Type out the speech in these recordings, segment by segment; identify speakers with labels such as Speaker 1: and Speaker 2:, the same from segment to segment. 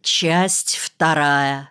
Speaker 1: Часть вторая.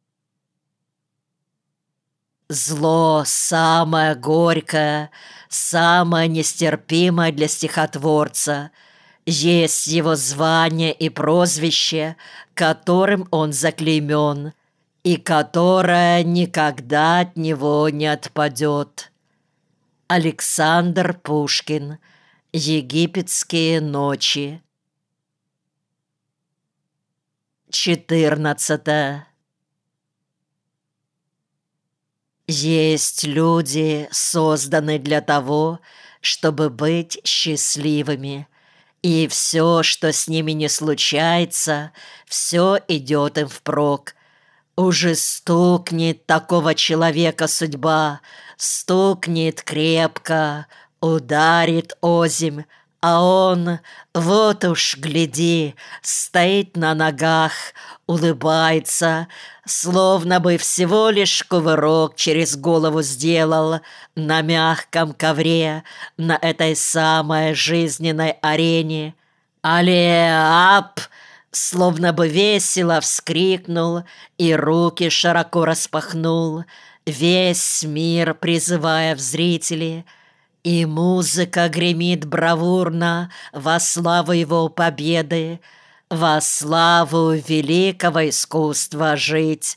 Speaker 1: Зло самое горькое, самое нестерпимое для стихотворца. Есть его звание и прозвище, которым он заклеймен, и которое никогда от него не отпадет. Александр Пушкин. Египетские ночи. 14. Есть люди, созданные для того, чтобы быть счастливыми, и все, что с ними не случается, все идет им впрок. Уже стукнет такого человека судьба, стукнет крепко, ударит озимь, а он, вот уж гляди, стоит на ногах, улыбается, словно бы всего лишь кувырок через голову сделал на мягком ковре, на этой самой жизненной арене. «Але-ап!» Словно бы весело вскрикнул и руки широко распахнул, весь мир призывая в зрители. И музыка гремит бравурно во славу его победы, во славу великого искусства жить.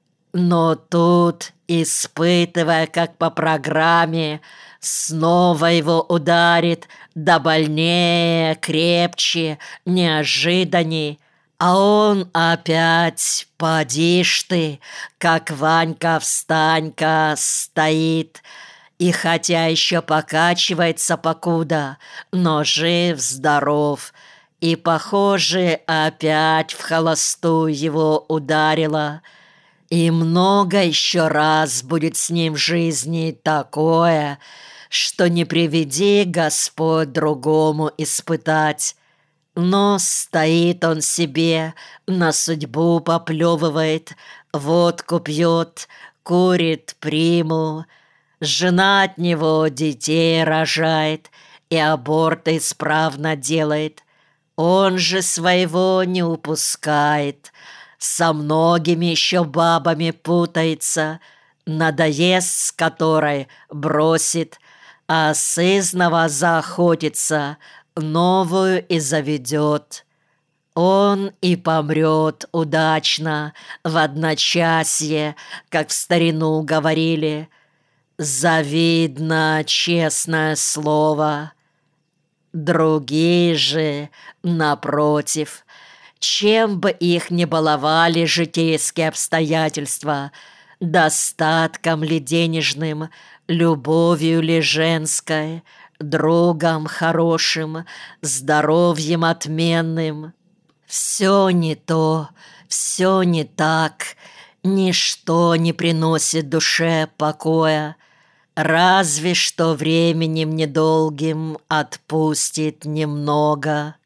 Speaker 1: Но тут, испытывая, как по программе, снова его ударит, да больнее, крепче, неожиданней, а он опять, поди ж ты, как Ванька-встанька, стоит. И хотя еще покачивается покуда, но жив-здоров. И, похоже, опять в холостую его ударило. И много еще раз будет с ним в жизни такое, что не приведи Господь другому испытать. Но стоит он себе, на судьбу поплевывает, водку пьет, курит приму. Жена от него детей рожает и аборты исправно делает. Он же своего не упускает, со многими еще бабами путается, надоест с которой бросит, а сызнова заохотится, новую и заведет. Он и помрет удачно в одночасье, как в старину говорили. Завидно, честное слово. Другие же, напротив, чем бы их ни баловали житейские обстоятельства, достатком ли денежным, любовью ли женской, другом хорошим, здоровьем отменным, все не то, все не так, ничто не приносит душе покоя. Разве что временем недолгим отпустит немного.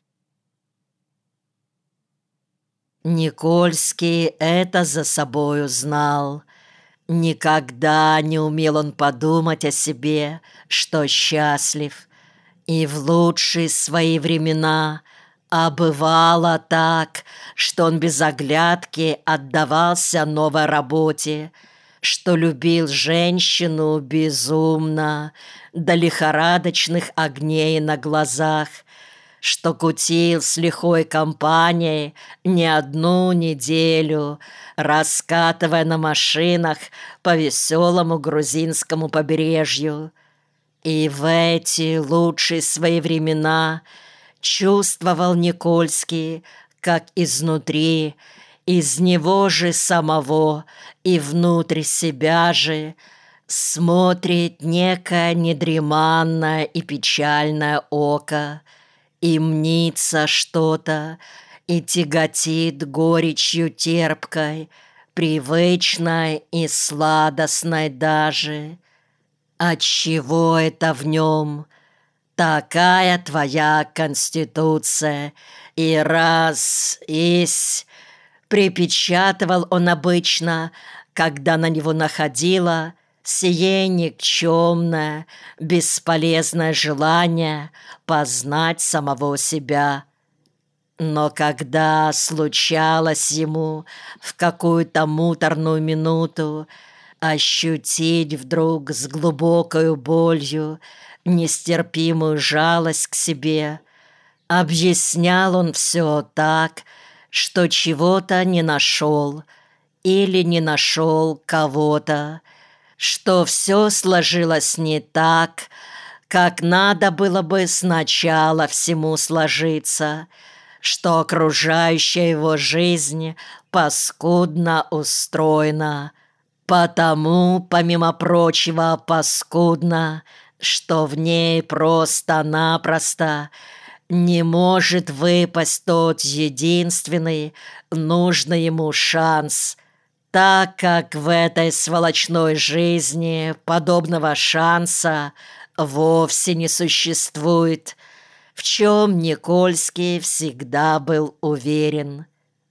Speaker 1: Никольский это за собою знал. Никогда не умел он подумать о себе, что счастлив. И в лучшие свои времена бывало так, что он без оглядки отдавался новой работе, что любил женщину безумно, до лихорадочных огней на глазах, что кутил с лихой компанией не одну неделю, раскатывая на машинах по веселому грузинскому побережью. И в эти лучшие свои времена чувствовал Никольский, как изнутри, из него же самого и внутрь себя же смотрит некое недреманное и печальное око, и мнится что-то, и тяготит горечью терпкой, привычной и сладостной даже. Отчего это в нем? Такая твоя конституция, и раз есть... Припечатывал он обычно, когда на него находило сие никчемное, бесполезное желание познать самого себя. Но когда случалось ему в какую-то муторную минуту ощутить вдруг с глубокою болью нестерпимую жалость к себе, объяснял он все так, что чего-то не нашел или не нашел кого-то, что все сложилось не так, как надо было бы сначала всему сложиться, что окружающая его жизнь паскудно устроена, потому, помимо прочего, паскудно, что в ней просто-напросто не может выпасть тот единственный нужный ему шанс, так как в этой сволочной жизни подобного шанса вовсе не существует, в чем Никольский всегда был уверен.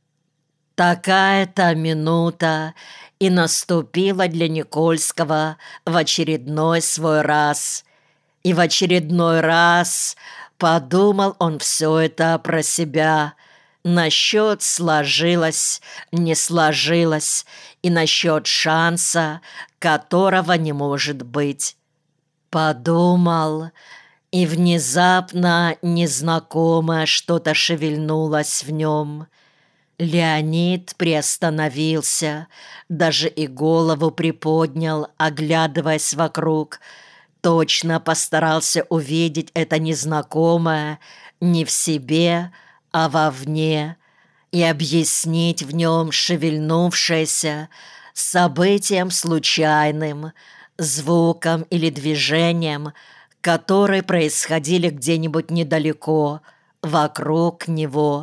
Speaker 1: Такая-то минута и наступила для Никольского в очередной свой раз. И в очередной раз подумал он все это про себя. Насчет сложилось, не сложилось, и насчет шанса, которого не может быть. Подумал, и внезапно незнакомое что-то шевельнулось в нем. Леонид приостановился, даже и голову приподнял, оглядываясь вокруг. Точно постарался увидеть это незнакомое не в себе, а вовне, и объяснить в нем шевельнувшееся событием случайным, звуком или движением, которые происходили где-нибудь недалеко, вокруг него.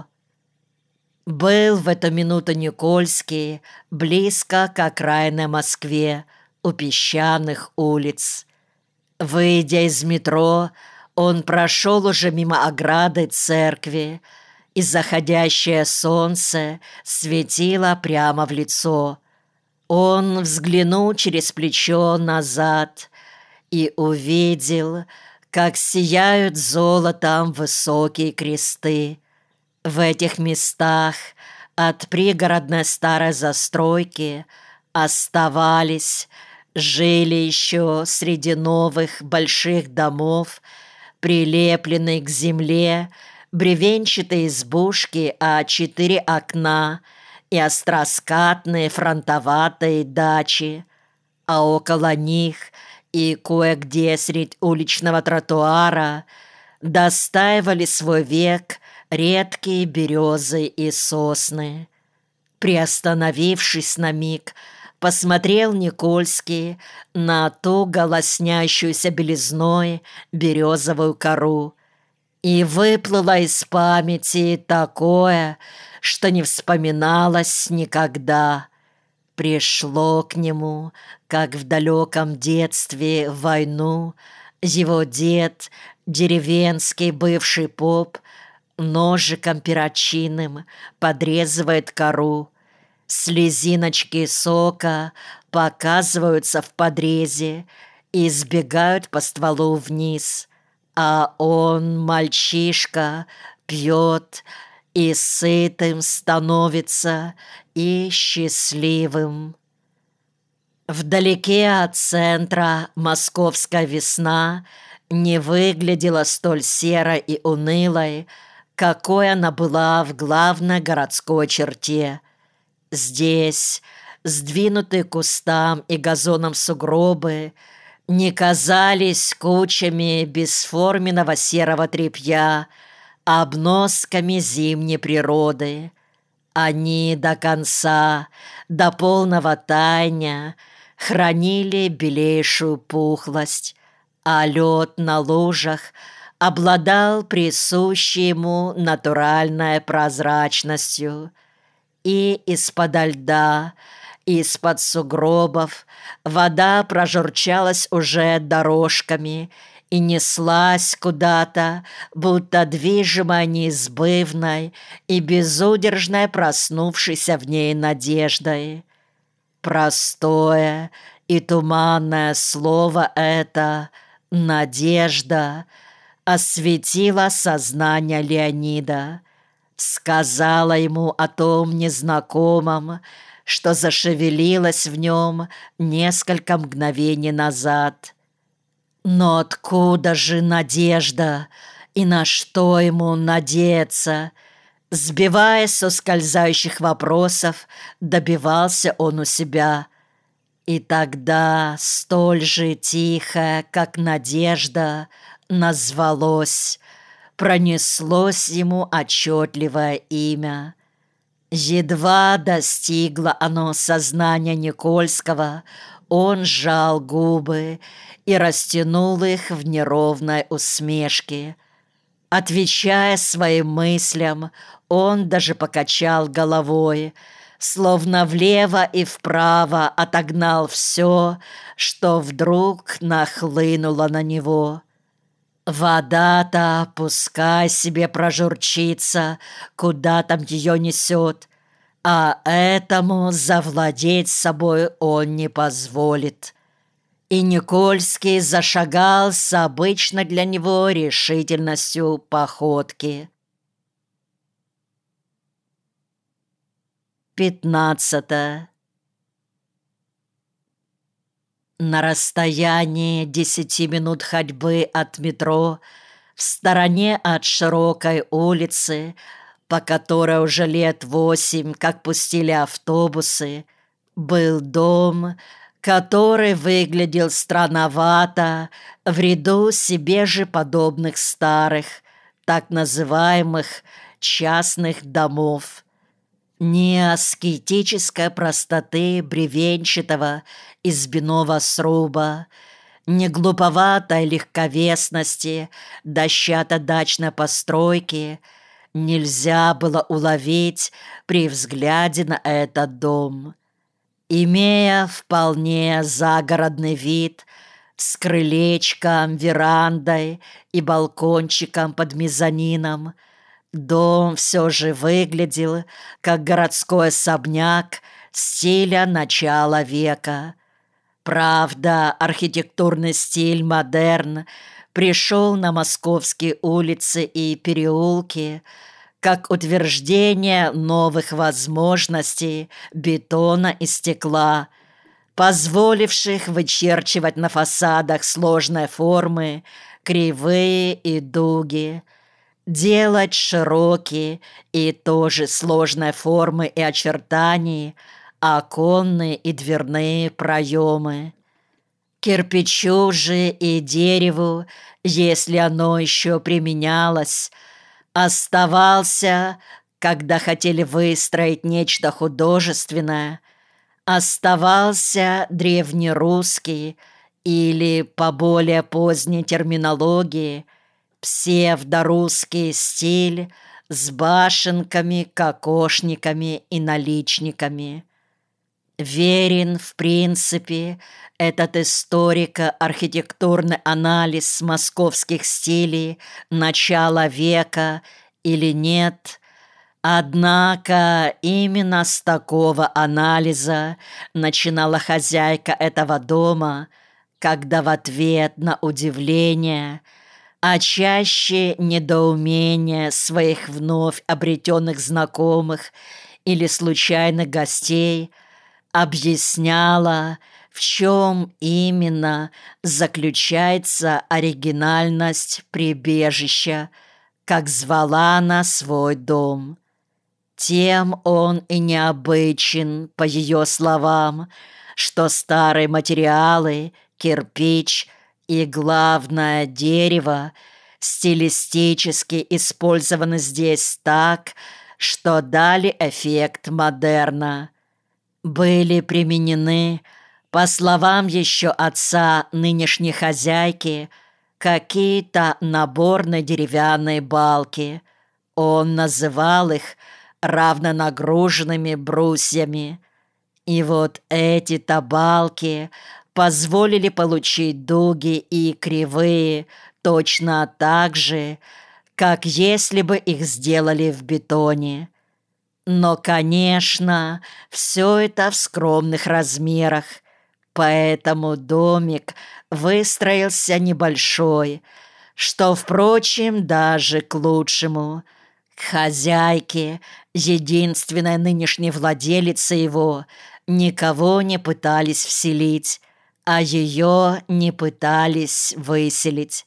Speaker 1: Был в эту минуту Никольский близко к окраинной Москве, у песчаных улиц. Выйдя из метро, он прошел уже мимо ограды церкви, и заходящее солнце светило прямо в лицо. Он взглянул через плечо назад и увидел, как сияют золотом высокие кресты. В этих местах от пригородной старой застройки оставались, жили еще среди новых больших домов, прилепленные к земле, бревенчатые избушки, а 4 окна и остроскатные фронтоватые дачи, а около них и кое-где средь уличного тротуара достаивали свой век редкие березы и сосны. Приостановившись на миг, посмотрел Никольский на ту голоснящуюся белизной березовую кору, и выплыло из памяти такое, что не вспоминалось никогда. Пришло к нему, как в далеком детстве, в войну, его дед, деревенский бывший поп, ножиком перочинным подрезывает кору. Слезиночки сока показываются в подрезе и сбегают по стволу вниз, а он, мальчишка, пьет и сытым становится, и счастливым. Вдалеке от центра московская весна не выглядела столь серой и унылой, какой она была в главной городской черте. Здесь сдвинутые кустам и газоном сугробы не казались кучами бесформенного серого тряпья, а обносками зимней природы. Они до конца, до полного таяния хранили белейшую пухлость, а лед на лужах обладал присущей ему натуральной прозрачностью. И из-подо льда, из-под сугробов вода прожурчалась уже дорожками и неслась куда-то, будто движимая неизбывной и безудержной проснувшейся в ней надеждой. Простое и туманное слово это «надежда» осветило сознание Леонида. сказала ему о том незнакомом, что зашевелилось в нем несколько мгновений назад. Но откуда же надежда и на что ему надеяться? Сбиваясь с ускользающих вопросов, добивался он у себя. И тогда столь же тихо, как надежда, назвалось, пронеслось ему отчетливое имя. Едва достигло оно сознания Никольского, он сжал губы и растянул их в неровной усмешке. Отвечая своим мыслям, он даже покачал головой, словно влево и вправо отогнал все, что вдруг нахлынуло на него. Вода-то пускай себе прожурчится, куда там ее несет, а этому завладеть собой он не позволит. И Никольский зашагал с обычной для него решительностью походки. 15. На расстоянии 10 минут ходьбы от метро, в стороне от широкой улицы, по которой уже лет 8, как пустили автобусы, был дом, который выглядел странновато в ряду себе же подобных старых, так называемых частных домов. Ни аскетической простоты бревенчатого избиного сруба, ни глуповатой легковесности дощато-дачной постройки нельзя было уловить при взгляде на этот дом. Имея вполне загородный вид, с крылечком, верандой и балкончиком под мезонином, дом все же выглядел как городской особняк стиля начала века. Правда, архитектурный стиль модерн пришел на московские улицы и переулки как утверждение новых возможностей бетона и стекла, позволивших вычерчивать на фасадах сложной формы, кривые и дуги, делать широкие и тоже сложной формы и очертаний оконные и дверные проемы. Кирпичу же и дереву, если оно еще применялось, оставался, когда хотели выстроить нечто художественное, оставался древнерусский или, по более поздней терминологии, псевдорусский стиль с башенками, кокошниками и наличниками. Верен, в принципе, этот историко-архитектурный анализ московских стилей начала века или нет, однако именно с такого анализа начинала хозяйка этого дома, когда в ответ на удивление, а чаще недоумение своих вновь обретенных знакомых или случайных гостей объясняла, в чем именно заключается оригинальность прибежища, как звала она свой дом. Тем он и необычен, по ее словам, что старые материалы, кирпич и, главное, дерево стилистически использованы здесь так, что дали эффект модерна. Были применены, по словам еще отца нынешней хозяйки, какие-то наборные деревянные балки. Он называл их равнонагруженными брусьями. И вот эти-то балки позволили получить дуги и кривые точно так же, как если бы их сделали в бетоне. Но, конечно, все это в скромных размерах, поэтому домик выстроился небольшой, что, впрочем, даже к лучшему. К хозяйке, единственной нынешней владелице его, никого не пытались вселить, а ее не пытались выселить.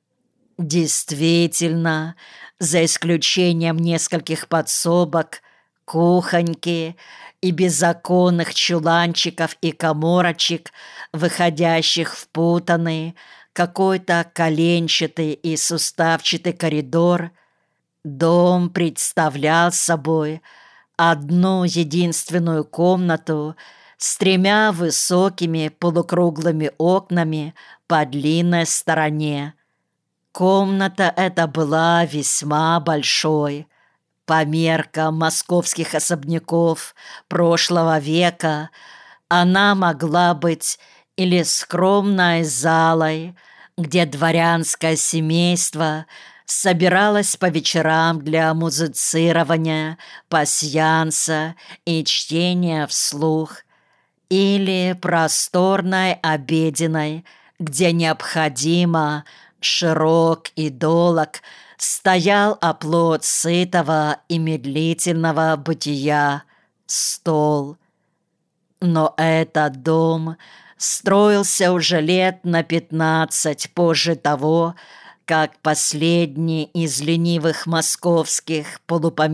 Speaker 1: Действительно, за исключением нескольких подсобок, кухоньки и беззаконных чуланчиков и каморочек, выходящих в путанный, какой-то коленчатый и суставчатый коридор, дом представлял собой одну единственную комнату с 3 высокими полукруглыми окнами по длинной стороне. Комната эта была весьма большой. По меркам московских особняков прошлого века она могла быть или скромной залой, где дворянское семейство собиралось по вечерам для музицирования, пасьянса и чтения вслух, или просторной обеденной, где необходимо широк и долог стоял оплот сытого и медлительного бытия — стол. Но этот дом строился уже лет на 15 позже того, как последний из ленивых московских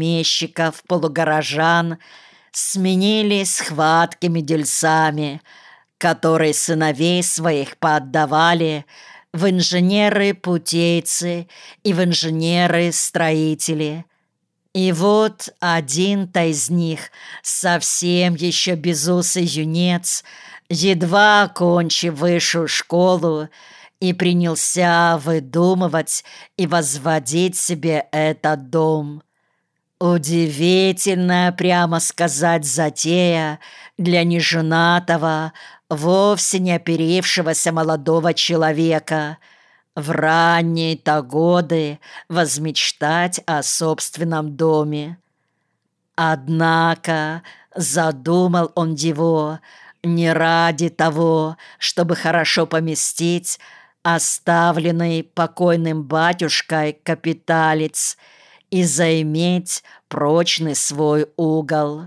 Speaker 1: полупомещиков-полугорожан сменились хваткими дельцами, которые сыновей своих поотдавали в инженеры-путейцы и в инженеры-строители. И вот один-то из них, совсем еще безусый юнец, едва окончив высшую школу, и принялся выдумывать и возводить себе этот дом. Удивительная, прямо сказать, затея для неженатого, вовсе не оперившегося молодого человека в ранние-то годы возмечтать о собственном доме. Однако задумал он его не ради того, чтобы хорошо поместить оставленный покойным батюшкой капиталец и заиметь прочный свой угол.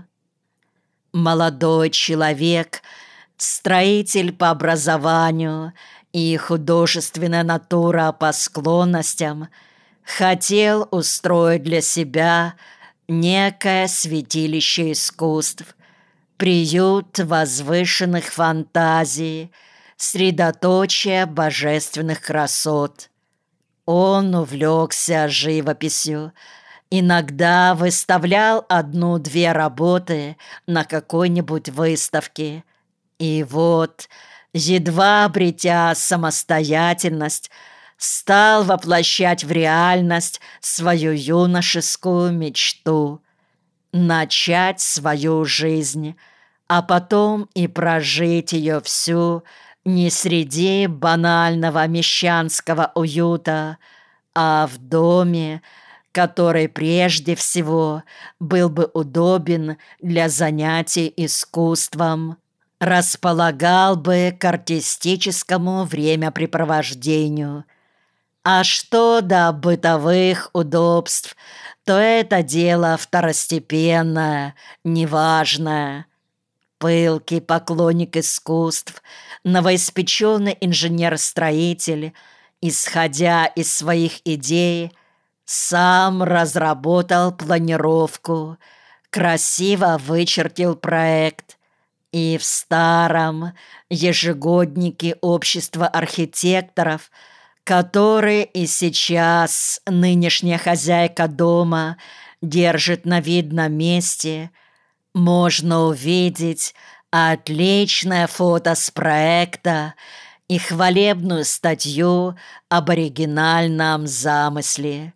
Speaker 1: Молодой человек, строитель по образованию и художественная натура по склонностям, хотел устроить для себя некое святилище искусств, приют возвышенных фантазий, средоточие божественных красот. Он увлекся живописью, иногда выставлял 1-2 работы на какой-нибудь выставке. И вот, едва обретя самостоятельность, стал воплощать в реальность свою юношескую мечту — начать свою жизнь, а потом и прожить ее всю не среди банального мещанского уюта, а в доме, который прежде всего был бы удобен для занятий искусством, располагал бы к артистическому времяпрепровождению. А что до бытовых удобств, то это дело второстепенное, неважное. Пылкий поклонник искусств, новоиспеченный инженер-строитель, исходя из своих идей, сам разработал планировку, красиво вычертил проект, и в старом ежегоднике общества архитекторов, который и сейчас нынешняя хозяйка дома держит на видном месте, можно увидеть отличное фото с проекта и хвалебную статью об оригинальном замысле.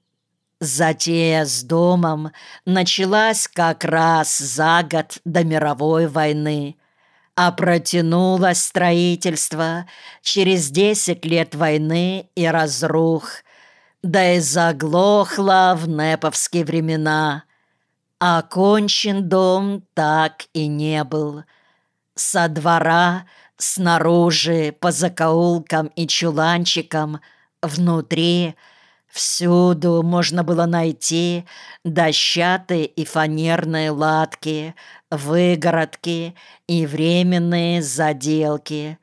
Speaker 1: Затея с домом началась как раз за год до мировой войны, а протянулось строительство через 10 лет войны и разрух, да и заглохло в неповские времена. Окончен дом так и не был. Со двора, снаружи, по закоулкам и чуланчикам, внутри Всюду можно было найти дощатые и фанерные латки, выгородки и временные заделки,